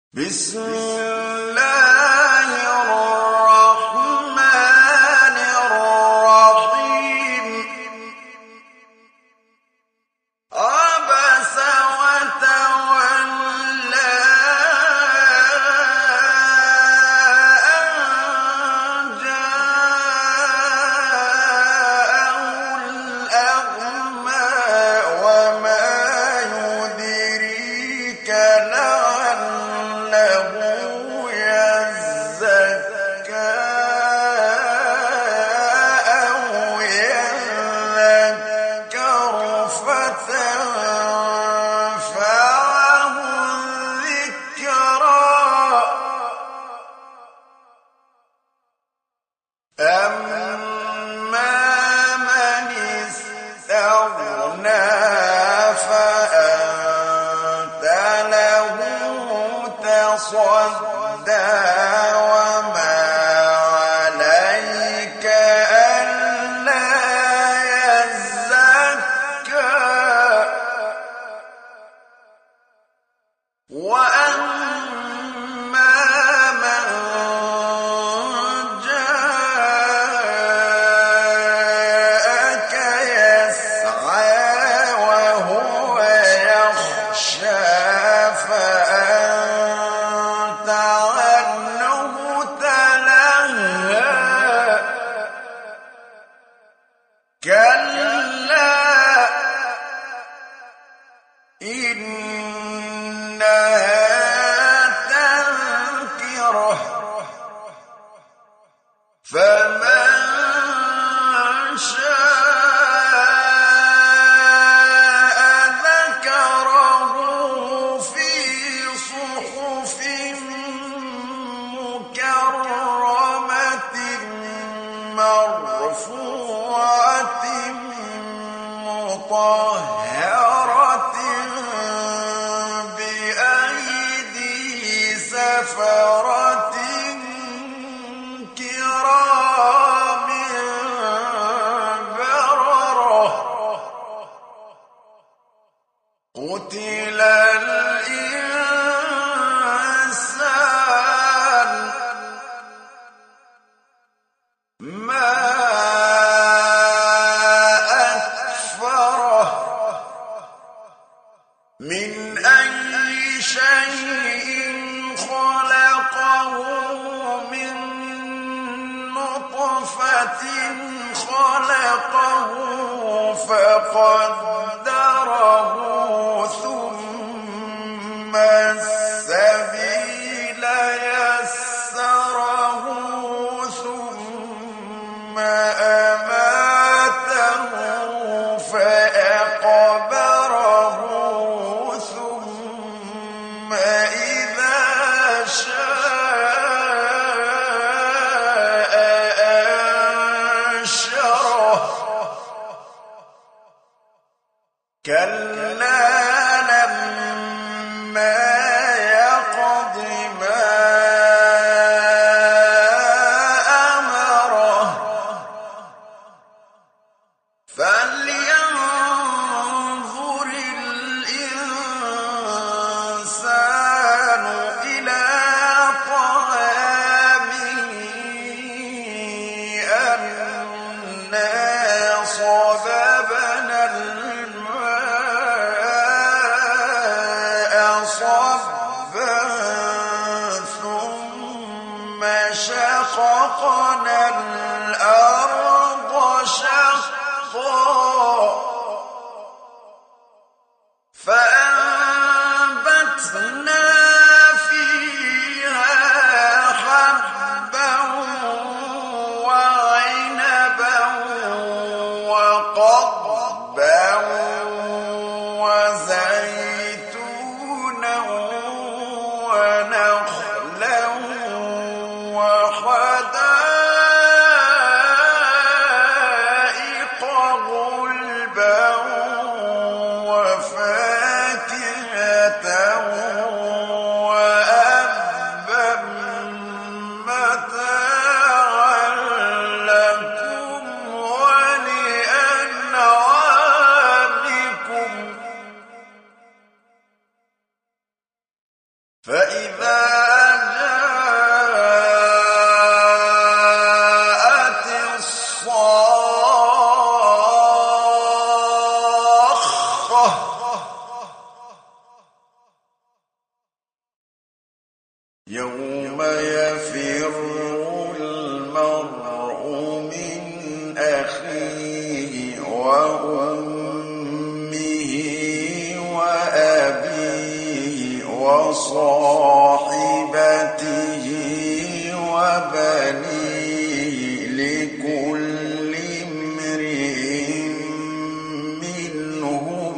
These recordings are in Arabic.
بسم الله الرحمن الرحيم عبس وتولى أن جاءه الأعمى وما يدريك لعله يزكى أو يذكر فتنفعه الذكرى أما من استغنى فأنت له تصدى وما عليك ألا يزكى وأما من جاءك يسعى وهو يخشى فأنت عنه تلهى كلا إنها تذكرة فمن شاء ذكره في صحف مكرمة مرفوعة مطهرة بأيدي سفرة كرام بررة قتل الإنسان ما أكفره من أي شيء خلقه من نطفة خلقه فقدره ثم السبيل يسره ثم أماته فأقبره ثم إذا شاء أنشره كلا لما يقض ما أمره فلينظر الإنسان إلى طعامه أنا صببنا الماء صبا ثم شققنا الأرض شقا فأنبتنا فيها حبا وعنبا وقضبا وزيتونا ونخلا وحدائق فإذا جاءت الصاخة يوم يفر المرء من أخيه وأمه وأبيه وصاحبته وبنيه لكل امرئ منهم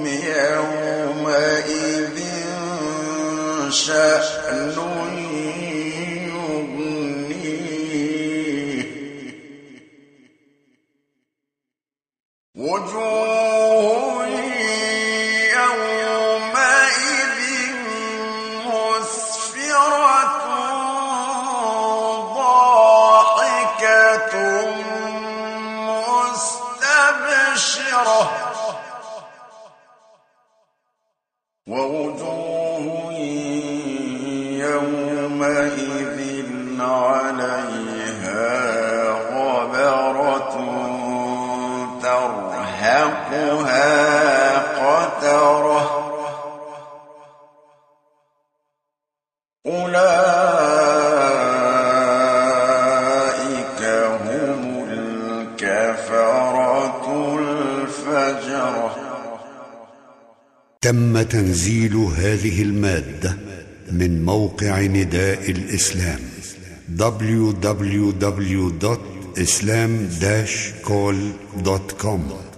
يومئذ شأن يغنيه وجوه يومئذ مسفرة ضاحكة مستبشرة ووجوه يومئذ عليها غبرة ترهقها قترة أولئك هم الكفرة الفجرة. تم تنزيل هذه المادة من موقع نداء الإسلام www.islam-call.com